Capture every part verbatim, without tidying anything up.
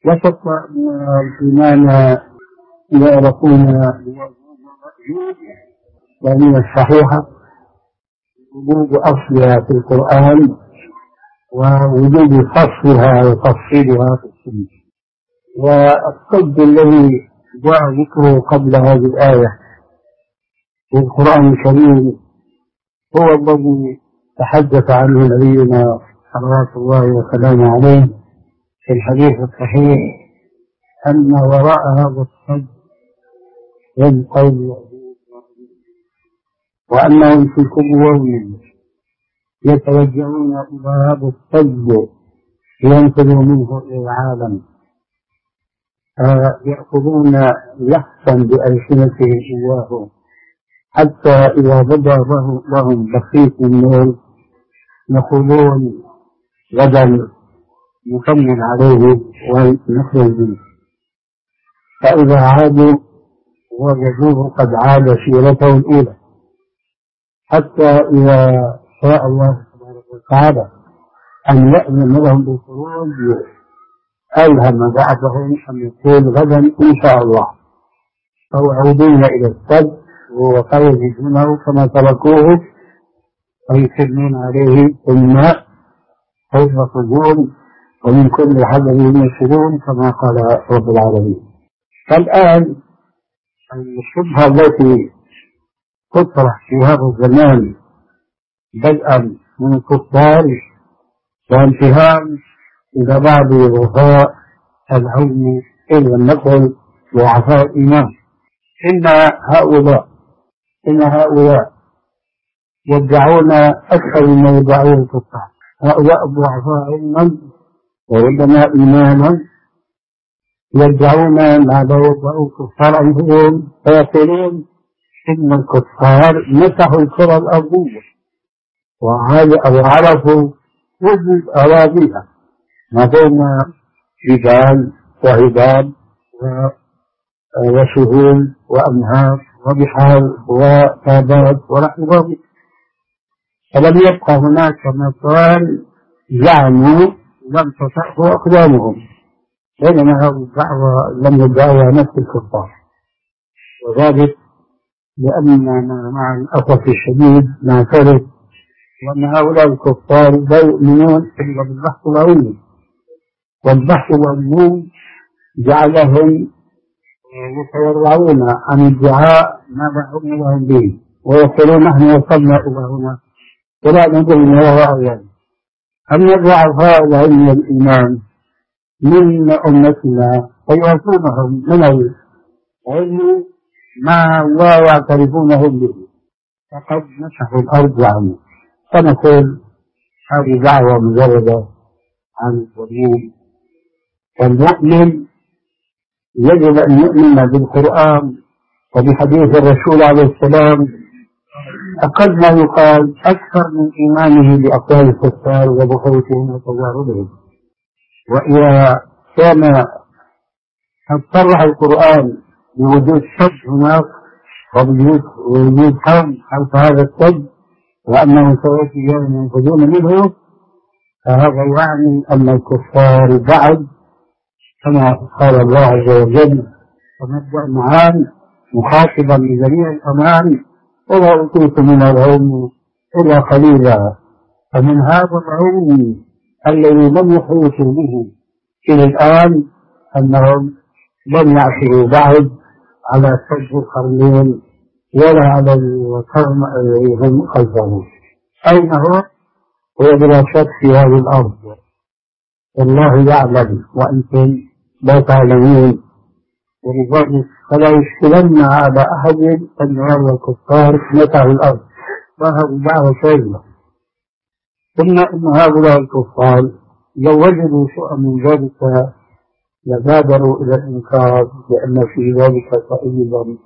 وصف الإيمان يعرفون وهي الصحيحة وجود أصلها في القرآن ووجود فصلها وتفصيلها في السنة. والصد الذي جاء ذكره قبل هذه الآية في القرآن الكريم هو الذي تحدث عنه نبينا صلوات الله وسلامه عليه في الحديث الصحيح أن وراء هذا الصد رزقا وأنهم في كل يوم يتوجهون إلى هذا الصد لينقذوا منه إلى العالم، يأخذون لحسا بألسنتهم إياه حتى إذا بدا لهم بسيط النور يقولون غدا نكمل عليه ونخرج منه، فإذا عادوا وجدوه قد عاد سيرته الأولى، حتى إذا شاء الله سبحانه وتعالى أن يأذن لهم بالخروج ألهم بعضهم أن يقول غدا إن شاء الله، فيعودون إلى السد ويجدونه كما تركوه ويسلمون عليه الماء فيخرجون ومن كل حدث ينشرون كما قال رب العالمين. فالآن الشبهة التي تطرح في هذا الزمان بدءا من الكفار وانتهاء إلى بعض رفاء العلم إلا النقل وعفاء الإيمان، إن هؤلاء إن هؤلاء يدعون أكثر مما يدعون الكفار، هؤلاء ضعفاء علما وعلماء إيمانا يدعون ما لا يدعون الكفار أنفسهم، فيقولون إن الكفار مسحوا الكرة الأرضية وعرفوا وجود أراضيها ما بين جبال وعباد وسهول وأنهار وبحار وغابات ونحو ذلك، فلم يبقى هناك مكان زعموا لم تصح أقدامهم، بينما هذه الدعوة لم يدعوها نفس الكفار، وذلك لأننا مع الأسف الشديد نعترف وأن هؤلاء الكفار لا يؤمنون إلا بالبحث العلمي، والبحث العلمي جعلهم يتورعون عن ادعاء ما لا علم لهم به ويقولون نحن وصلنا إلى هنا ولا ندري ما وراء ذلك. أما ضعفاء العلم والإيمان من أمتنا فيعطونهم من العلم ما لا يعترفونه به، فقد مسحوا الأرض عنه. فنقول هذه دعوة مجردة عن الظلوم، والمؤمن يجب أن يؤمن بالقرآن وبحديث الرسول عليه السلام أقل ما يقال أكثر من إيمانه بأقوال الكفار وبخوتهم وتجاربهم. وإذا كان قد صرح القرآن بوجود سد هناك وبوجود حرم خلف هذا السد وأنه سيأتي يوم ينفذون منه، فهذا يعني أن الكفار بعد كما قال الله عز وجل فمبدأ معان مخاطبا لجميع الأمان ولا أوتيتم من العلم إلا قليلا. فمن هذا العلم الذي لم يحيطوا به إلى الآن أنهم لم يعثروا بعد على سد القرنين ولا على القرن الذي هم خلفه. أين هو؟ هو بلا شك في هذه الأرض، والله يعلم وأنتم لا تعلمون، ولذلك فلا يشكلن على أحد أن هذا الكفار متعوا الأرض، وهذه دعوة شاذة. ثم إن هؤلاء الكفار لو وجدوا شيئا من ذلك لبادروا إلى الإنكار لأن في ذلك تأييدا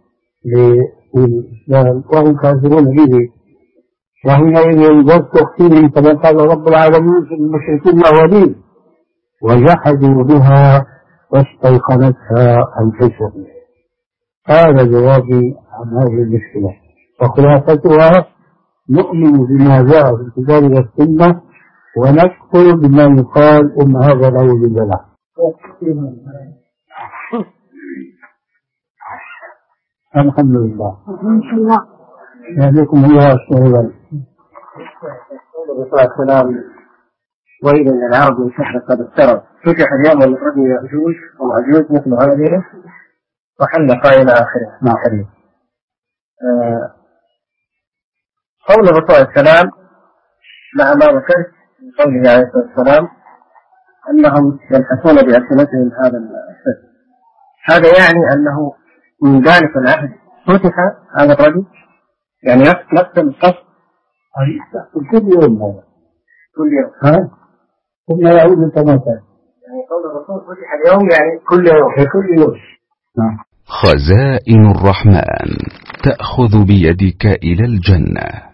للإسلام وهم كافرون به، وحينئذ يصدق فيهم كما قال رب العالمين في المشركين الأولين وجحدوا بها واستيقنتها أنفسهم. هذا جوابي عن هذه المشكلة، وخلاصتها نؤمن بما جاء في الكتاب والسنة ونكفر بما يقال إن هذا لا وجود له. الحمد لله. يهديكم الله السهول. الرسول السلام وإذا العرب من شهر قد افترض فتح اليوم الرجل يأجوج ومأجوج مثل هذه وحلق إلى آخره. مع حديث قول الرسول السلام مع ما ذكرت من قوله عليه الصلاة والسلام أنهم يلحسون بألسنتهم هذا السر، هذا يعني أنه من ذلك العهد فتح هذا الرجل، يعني نفس القصد كل يوم هذا كل يوم ها ثم يعود التماثل. يعني قول الرسول فتح اليوم يعني كل يوم كل يوم. نعم. خزائن الرحمن تأخذ بيدك إلى الجنة.